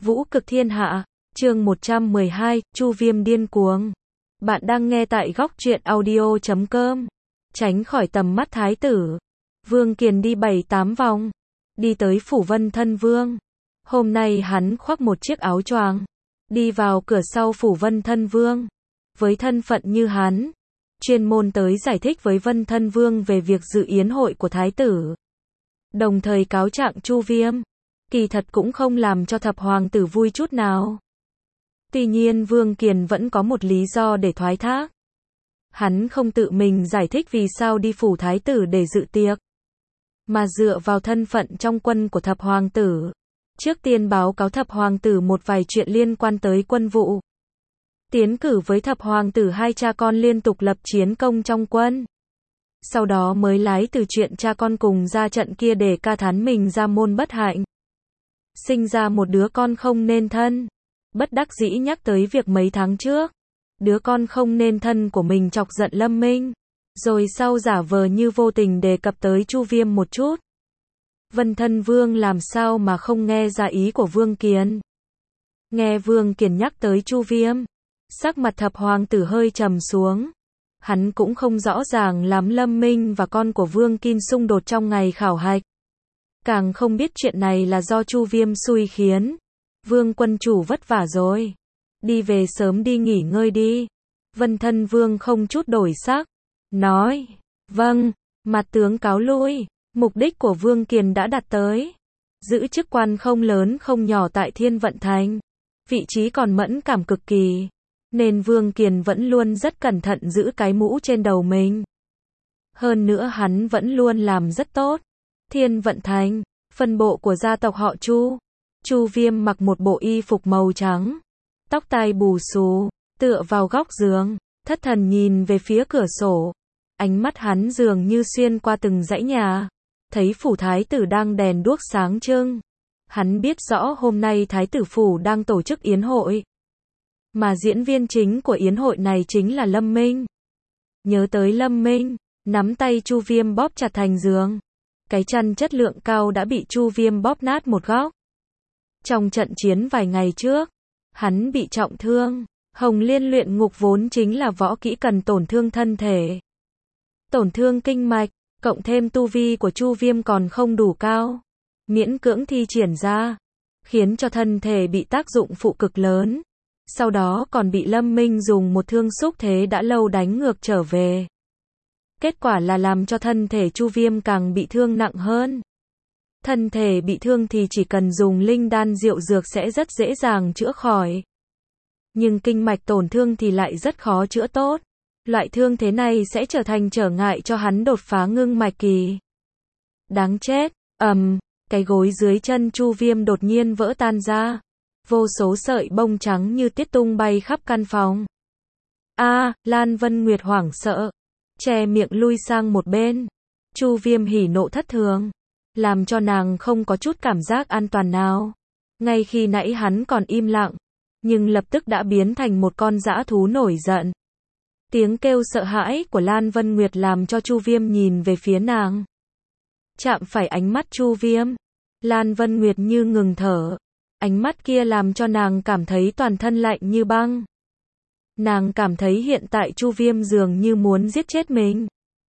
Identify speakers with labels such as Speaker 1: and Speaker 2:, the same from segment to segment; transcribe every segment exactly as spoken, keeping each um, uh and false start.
Speaker 1: Vũ cực thiên hạ, chương một trăm mười hai, Chu Viêm điên cuồng. Bạn đang nghe tại góc truyện audio chấm com. Tránh khỏi tầm mắt thái tử. Vương Kiền đi bảy tám vòng. Đi tới phủ Vân Thân Vương. Hôm nay hắn khoác một chiếc áo choàng. Đi vào cửa sau phủ Vân Thân Vương. Với thân phận như hắn. Chuyên môn tới giải thích với Vân Thân Vương về việc dự yến hội của thái tử. Đồng thời cáo trạng Chu Viêm. Kỳ thật cũng không làm cho thập hoàng tử vui chút nào. Tuy nhiên Vương Kiền vẫn có một lý do để thoái thác. Hắn không tự mình giải thích vì sao đi phủ thái tử để dự tiệc. Mà dựa vào thân phận trong quân của thập hoàng tử. Trước tiên báo cáo thập hoàng tử một vài chuyện liên quan tới quân vụ. Tiến cử với thập hoàng tử hai cha con liên tục lập chiến công trong quân. Sau đó mới lái từ chuyện cha con cùng ra trận kia để ca thán mình ra môn bất hạnh. Sinh ra một đứa con không nên thân. Bất đắc dĩ nhắc tới việc mấy tháng trước. Đứa con không nên thân của mình chọc giận Lâm Minh. Rồi sau giả vờ như vô tình đề cập tới Chu Viêm một chút. Vân Thân Vương làm sao mà không nghe ra ý của Vương Kiền. Nghe Vương Kiền nhắc tới Chu Viêm. Sắc mặt thập hoàng tử hơi trầm xuống. Hắn cũng không rõ ràng lắm Lâm Minh và con của Vương Kim xung đột trong ngày khảo hạch. Càng không biết chuyện này là do Chu Viêm xui khiến. Vương quân chủ vất vả rồi. Đi về sớm đi nghỉ ngơi đi. Vân Thân Vương không chút đổi sắc. Nói. Vâng. Mặt tướng cáo lui. Mục đích của Vương Kiền đã đạt tới. Giữ chức quan không lớn không nhỏ tại Thiên Vận Thành. Vị trí còn mẫn cảm cực kỳ. Nên Vương Kiền vẫn luôn rất cẩn thận giữ cái mũ trên đầu mình. Hơn nữa hắn vẫn luôn làm rất tốt. Thiên Vận Thành, phân bộ của gia tộc họ Chu. Chu Viêm mặc một bộ y phục màu trắng. Tóc tai bù xù, tựa vào góc giường. Thất thần nhìn về phía cửa sổ. Ánh mắt hắn dường như xuyên qua từng dãy nhà. Thấy phủ thái tử đang đèn đuốc sáng trưng. Hắn biết rõ hôm nay thái tử phủ đang tổ chức yến hội. Mà diễn viên chính của yến hội này chính là Lâm Minh. Nhớ tới Lâm Minh, nắm tay Chu Viêm bóp chặt thành giường. Cái chăn chất lượng cao đã bị Chu Viêm bóp nát một góc. Trong trận chiến vài ngày trước, hắn bị trọng thương. Hồng Liên luyện ngục vốn chính là võ kỹ cần tổn thương thân thể. Tổn thương kinh mạch, cộng thêm tu vi của Chu Viêm còn không đủ cao. Miễn cưỡng thi triển ra, khiến cho thân thể bị tác dụng phụ cực lớn. Sau đó còn bị Lâm Minh dùng một thương xúc thế đã lâu đánh ngược trở về. Kết quả là làm cho thân thể Chu Viêm càng bị thương nặng hơn. Thân thể bị thương thì chỉ cần dùng linh đan diệu dược sẽ rất dễ dàng chữa khỏi. Nhưng kinh mạch tổn thương thì lại rất khó chữa tốt. Loại thương thế này sẽ trở thành trở ngại cho hắn đột phá ngưng mạch kỳ. Đáng chết, ầm, um, cái gối dưới chân Chu Viêm đột nhiên vỡ tan ra. Vô số sợi bông trắng như tiết tung bay khắp căn phòng. A, à, Lan Vân Nguyệt hoảng sợ. Che miệng lui sang một bên. Chu Viêm hỉ nộ thất thường. Làm cho nàng không có chút cảm giác an toàn nào. Ngay khi nãy hắn còn im lặng. Nhưng lập tức đã biến thành một con dã thú nổi giận. Tiếng kêu sợ hãi của Lan Vân Nguyệt làm cho Chu Viêm nhìn về phía nàng. Chạm phải ánh mắt Chu Viêm. Lan Vân Nguyệt như ngừng thở. Ánh mắt kia làm cho nàng cảm thấy toàn thân lạnh như băng. Nàng cảm thấy hiện tại Chu Viêm dường như muốn giết chết mình.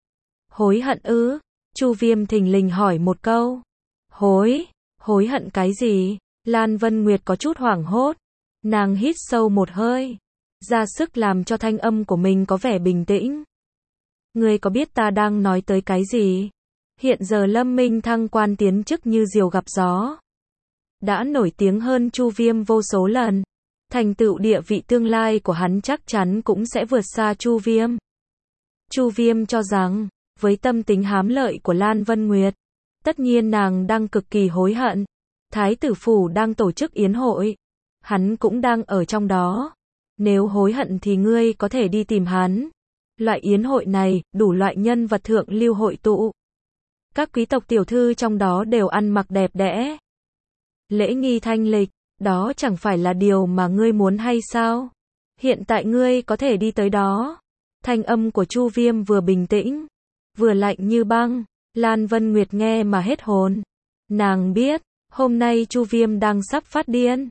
Speaker 1: Hối hận ư? Chu Viêm thình lình hỏi một câu. Hối? Hối hận cái gì? Lan Vân Nguyệt có chút hoảng hốt. Nàng hít sâu một hơi. Ra sức làm cho thanh âm của mình có vẻ bình tĩnh. Ngươi có biết ta đang nói tới cái gì? Hiện giờ Lâm Minh thăng quan tiến chức như diều gặp gió. Đã nổi tiếng hơn Chu Viêm vô số lần. Thành tựu địa vị tương lai của hắn chắc chắn cũng sẽ vượt xa Chu Viêm. Chu Viêm cho rằng, với tâm tính hám lợi của Lan Vân Nguyệt, tất nhiên nàng đang cực kỳ hối hận. Thái tử phủ đang tổ chức yến hội. Hắn cũng đang ở trong đó. Nếu hối hận thì ngươi có thể đi tìm hắn. Loại yến hội này, đủ loại nhân vật thượng lưu hội tụ. Các quý tộc tiểu thư trong đó đều ăn mặc đẹp đẽ. Lễ nghi thanh lịch, đó chẳng phải là điều mà ngươi muốn hay sao? Hiện tại ngươi có thể đi tới đó. Thanh âm của Chu Viêm vừa bình tĩnh, vừa lạnh như băng. Lan Vân Nguyệt nghe mà hết hồn. Nàng biết, hôm nay Chu Viêm đang sắp phát điên.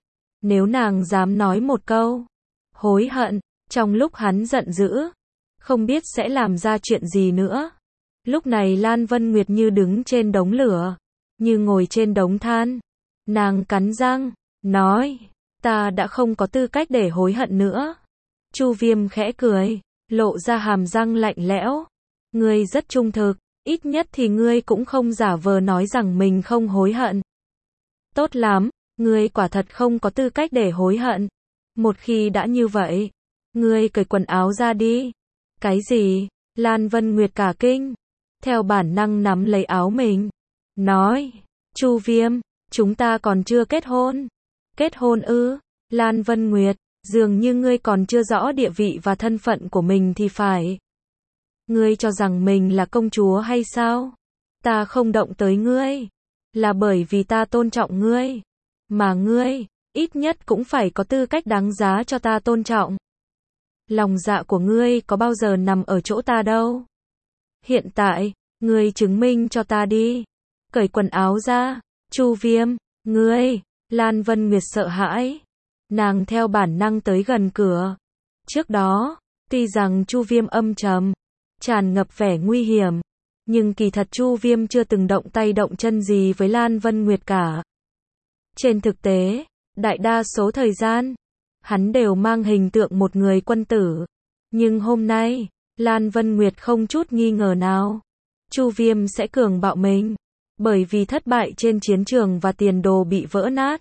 Speaker 1: Nếu nàng dám nói một câu hối hận, trong lúc hắn giận dữ, không biết sẽ làm ra chuyện gì nữa. Lúc này Lan Vân Nguyệt như đứng trên đống lửa, như ngồi trên đống than. Nàng cắn răng, nói, ta đã không có tư cách để hối hận nữa. Chu Viêm khẽ cười, lộ ra hàm răng lạnh lẽo. Ngươi rất trung thực, ít nhất thì ngươi cũng không giả vờ nói rằng mình không hối hận. Tốt lắm, ngươi quả thật không có tư cách để hối hận. Một khi đã như vậy, ngươi cởi quần áo ra đi. Cái gì? Lan Vân Nguyệt cả kinh, theo bản năng nắm lấy áo mình, nói, Chu Viêm, chúng ta còn chưa kết hôn. Kết hôn ư? Lan Vân Nguyệt, dường như ngươi còn chưa rõ địa vị và thân phận của mình thì phải. Ngươi cho rằng mình là công chúa hay sao? Ta không động tới ngươi, là bởi vì ta tôn trọng ngươi. Mà ngươi, ít nhất cũng phải có tư cách đáng giá cho ta tôn trọng. Lòng dạ của ngươi có bao giờ nằm ở chỗ ta đâu. Hiện tại, ngươi chứng minh cho ta đi. Cởi quần áo ra. Chu Viêm, ngươi. Lan Vân Nguyệt sợ hãi. Nàng theo bản năng tới gần cửa. Trước đó, tuy rằng Chu Viêm âm trầm, tràn ngập vẻ nguy hiểm, nhưng kỳ thật Chu Viêm chưa từng động tay động chân gì với Lan Vân Nguyệt cả. Trên thực tế, đại đa số thời gian, hắn đều mang hình tượng một người quân tử. Nhưng hôm nay, Lan Vân Nguyệt không chút nghi ngờ nào, Chu Viêm sẽ cường bạo mình, bởi vì thất bại trên chiến trường và tiền đồ bị vỡ nát.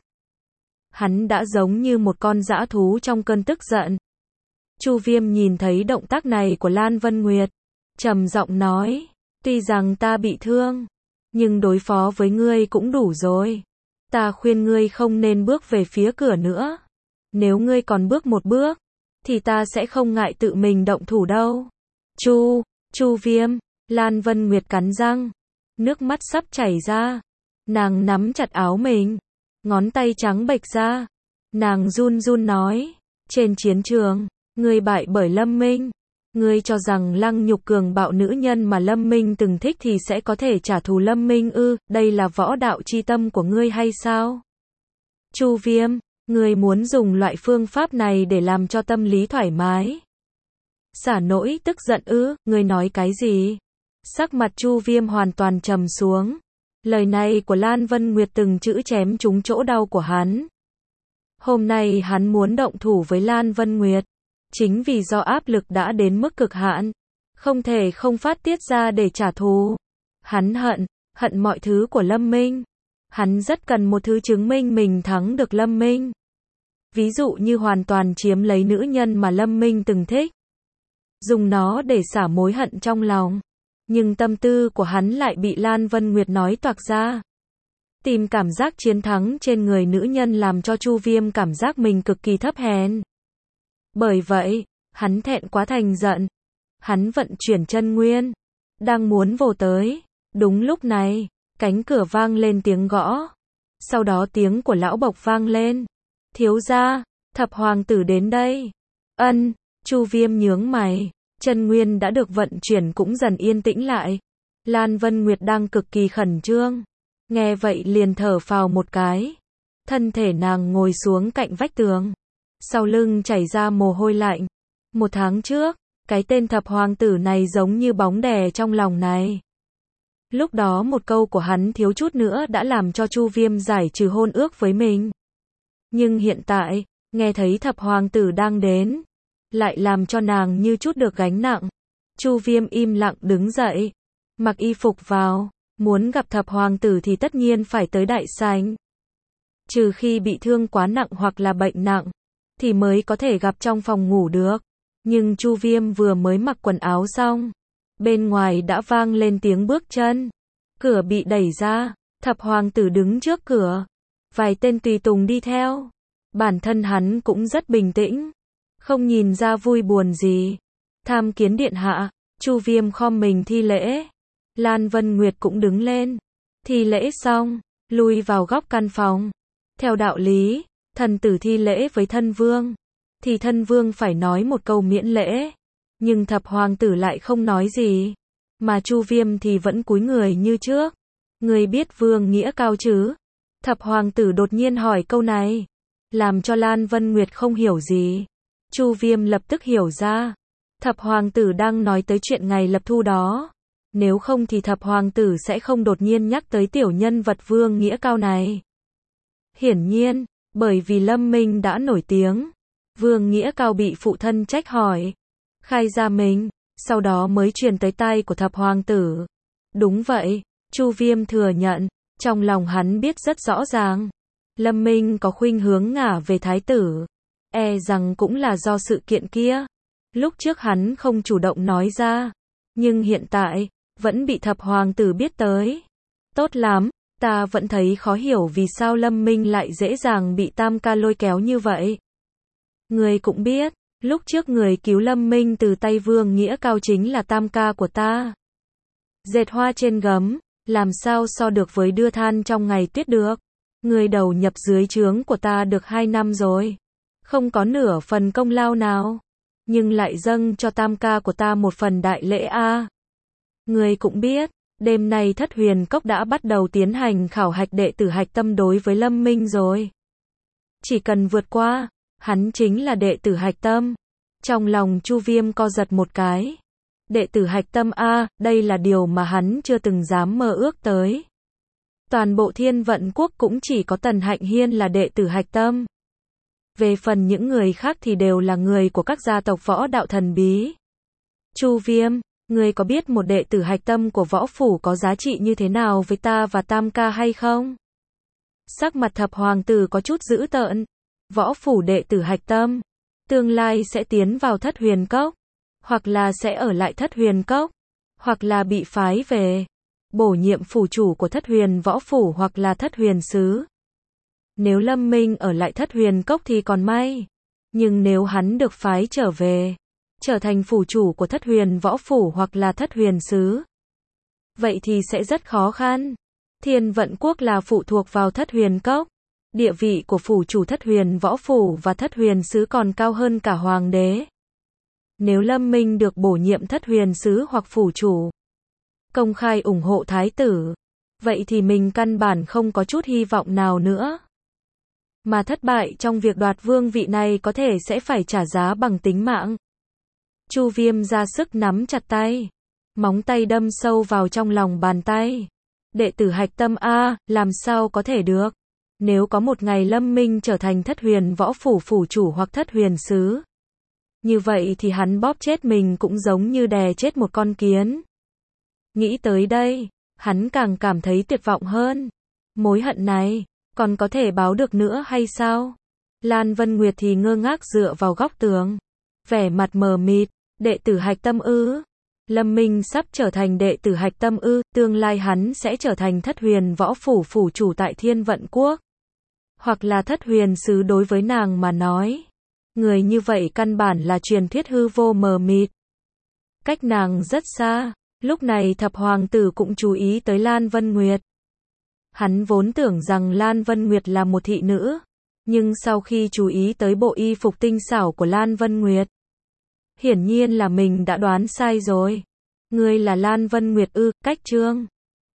Speaker 1: Hắn đã giống như một con dã thú trong cơn tức giận. Chu Viêm nhìn thấy động tác này của Lan Vân Nguyệt, trầm giọng nói, tuy rằng ta bị thương, nhưng đối phó với ngươi cũng đủ rồi. Ta khuyên ngươi không nên bước về phía cửa nữa. Nếu ngươi còn bước một bước, thì ta sẽ không ngại tự mình động thủ đâu. Chu, Chu Viêm, Lan Vân Nguyệt cắn răng, nước mắt sắp chảy ra. Nàng nắm chặt áo mình, ngón tay trắng bệch ra. Nàng run run nói, trên chiến trường, ngươi bại bởi Lâm Minh. Ngươi cho rằng lăng nhục cường bạo nữ nhân mà Lâm Minh từng thích thì sẽ có thể trả thù Lâm Minh ư? Đây là võ đạo chi tâm của ngươi hay sao? Chu Viêm, ngươi muốn dùng loại phương pháp này để làm cho tâm lý thoải mái, xả nỗi tức giận ư? Ngươi nói cái gì? Sắc mặt Chu Viêm hoàn toàn trầm xuống. Lời này của Lan Vân Nguyệt từng chữ chém trúng chỗ đau của hắn. Hôm nay hắn muốn động thủ với Lan Vân Nguyệt, chính vì do áp lực đã đến mức cực hạn, không thể không phát tiết ra để trả thù. Hắn hận, hận mọi thứ của Lâm Minh. Hắn rất cần một thứ chứng minh mình thắng được Lâm Minh. Ví dụ như hoàn toàn chiếm lấy nữ nhân mà Lâm Minh từng thích, dùng nó để xả mối hận trong lòng. Nhưng tâm tư của hắn lại bị Lan Vân Nguyệt nói toạc ra. Tìm cảm giác chiến thắng trên người nữ nhân làm cho Chu Viêm cảm giác mình cực kỳ thấp hèn. Bởi vậy, hắn thẹn quá thành giận. Hắn vận chuyển chân nguyên, đang muốn vồ tới. Đúng lúc này, cánh cửa vang lên tiếng gõ. Sau đó tiếng của lão Bộc vang lên. Thiếu gia, thập hoàng tử đến đây. Ân, Chu Viêm nhướng mày. Chân nguyên đã được vận chuyển cũng dần yên tĩnh lại. Lan Vân Nguyệt đang cực kỳ khẩn trương. Nghe vậy liền thở phào một cái. Thân thể nàng ngồi xuống cạnh vách tường. Sau lưng chảy ra mồ hôi lạnh. Một tháng trước, cái tên thập hoàng tử này giống như bóng đè trong lòng này. Lúc đó một câu của hắn thiếu chút nữa đã làm cho Chu Viêm giải trừ hôn ước với mình. Nhưng hiện tại, nghe thấy thập hoàng tử đang đến, lại làm cho nàng như chút được gánh nặng. Chu Viêm im lặng đứng dậy, mặc y phục vào, muốn gặp thập hoàng tử thì tất nhiên phải tới đại sảnh. Trừ khi bị thương quá nặng hoặc là bệnh nặng, thì mới có thể gặp trong phòng ngủ được. Nhưng Chu Viêm vừa mới mặc quần áo xong, bên ngoài đã vang lên tiếng bước chân. Cửa bị đẩy ra, thập hoàng tử đứng trước cửa, vài tên tùy tùng đi theo. Bản thân hắn cũng rất bình tĩnh, không nhìn ra vui buồn gì. Tham kiến điện hạ. Chu Viêm khom mình thi lễ. Lan Vân Nguyệt cũng đứng lên, thi lễ xong, lui vào góc căn phòng. Theo đạo lý, thần tử thi lễ với thân vương, thì thân vương phải nói một câu miễn lễ. Nhưng thập hoàng tử lại không nói gì, mà Chu Viêm thì vẫn cúi người như trước. Người biết vương nghĩa cao chứ? Thập hoàng tử đột nhiên hỏi câu này, làm cho Lan Vân Nguyệt không hiểu gì. Chu Viêm lập tức hiểu ra, thập hoàng tử đang nói tới chuyện ngày lập thu đó. Nếu không thì thập hoàng tử sẽ không đột nhiên nhắc tới tiểu nhân vật Vương Nghĩa Cao này. Hiển nhiên, bởi vì Lâm Minh đã nổi tiếng, Vương Nghĩa Cao bị phụ thân trách hỏi, khai ra mình, sau đó mới truyền tới tai của thập hoàng tử. Đúng vậy, Chu Viêm thừa nhận, trong lòng hắn biết rất rõ ràng, Lâm Minh có khuynh hướng ngả về thái tử, e rằng cũng là do sự kiện kia. Lúc trước hắn không chủ động nói ra, nhưng hiện tại, vẫn bị thập hoàng tử biết tới. Tốt lắm, ta vẫn thấy khó hiểu vì sao Lâm Minh lại dễ dàng bị Tam ca lôi kéo như vậy. Người cũng biết, lúc trước người cứu Lâm Minh từ tay Vương Nghĩa Cao chính là Tam ca của ta. Dệt hoa trên gấm, làm sao so được với đưa than trong ngày tuyết được. Người đầu nhập dưới trướng của ta được hai năm rồi, không có nửa phần công lao nào, nhưng lại dâng cho Tam ca của ta một phần đại lễ a. Người cũng biết, đêm nay Thất Huyền Cốc đã bắt đầu tiến hành khảo hạch đệ tử hạch tâm đối với Lâm Minh rồi. Chỉ cần vượt qua, hắn chính là đệ tử hạch tâm. Trong lòng Chu Viêm co giật một cái. Đệ tử hạch tâm a, đây là điều mà hắn chưa từng dám mơ ước tới. Toàn bộ Thiên Vận Quốc cũng chỉ có Tần Hạnh Hiên là đệ tử hạch tâm. Về phần những người khác thì đều là người của các gia tộc võ đạo thần bí. Chu Viêm, ngươi có biết một đệ tử hạch tâm của võ phủ có giá trị như thế nào với ta và Tam ca hay không? Sắc mặt thập hoàng tử có chút dữ tợn. Võ phủ đệ tử hạch tâm, tương lai sẽ tiến vào Thất Huyền Cốc, hoặc là sẽ ở lại Thất Huyền Cốc, hoặc là bị phái về, bổ nhiệm phủ chủ của Thất Huyền Võ Phủ hoặc là Thất Huyền Sứ. Nếu Lâm Minh ở lại Thất Huyền Cốc thì còn may, nhưng nếu hắn được phái trở về, trở thành phủ chủ của Thất Huyền Võ Phủ hoặc là Thất Huyền Sứ, vậy thì sẽ rất khó khăn. Thiên Vận Quốc là phụ thuộc vào Thất Huyền Cốc, địa vị của phủ chủ Thất Huyền Võ Phủ và Thất Huyền Sứ còn cao hơn cả hoàng đế. Nếu Lâm Minh được bổ nhiệm Thất Huyền Sứ hoặc phủ chủ, công khai ủng hộ thái tử, vậy thì mình căn bản không có chút hy vọng nào nữa. Mà thất bại trong việc đoạt vương vị này có thể sẽ phải trả giá bằng tính mạng. Chu Viêm ra sức nắm chặt tay, móng tay đâm sâu vào trong lòng bàn tay. Đệ tử hạch tâm a, làm sao có thể được? Nếu có một ngày Lâm Minh trở thành Thất Huyền Võ Phủ phủ chủ hoặc Thất Huyền Sứ, như vậy thì hắn bóp chết mình cũng giống như đè chết một con kiến. Nghĩ tới đây, hắn càng cảm thấy tuyệt vọng hơn. Mối hận này, còn có thể báo được nữa hay sao? Lan Vân Nguyệt thì ngơ ngác dựa vào góc tường, vẻ mặt mờ mịt. Đệ tử hạch tâm ư? Lâm Minh sắp trở thành đệ tử hạch tâm ư? Tương lai hắn sẽ trở thành Thất Huyền Võ Phủ phủ chủ tại Thiên Vận Quốc, hoặc là Thất Huyền Sứ. Đối với nàng mà nói, người như vậy căn bản là truyền thuyết hư vô mờ mịt, cách nàng rất xa. Lúc này thập hoàng tử cũng chú ý tới Lan Vân Nguyệt. Hắn vốn tưởng rằng Lan Vân Nguyệt là một thị nữ, nhưng sau khi chú ý tới bộ y phục tinh xảo của Lan Vân Nguyệt, hiển nhiên là mình đã đoán sai rồi. Ngươi là Lan Vân Nguyệt ư? Cách trương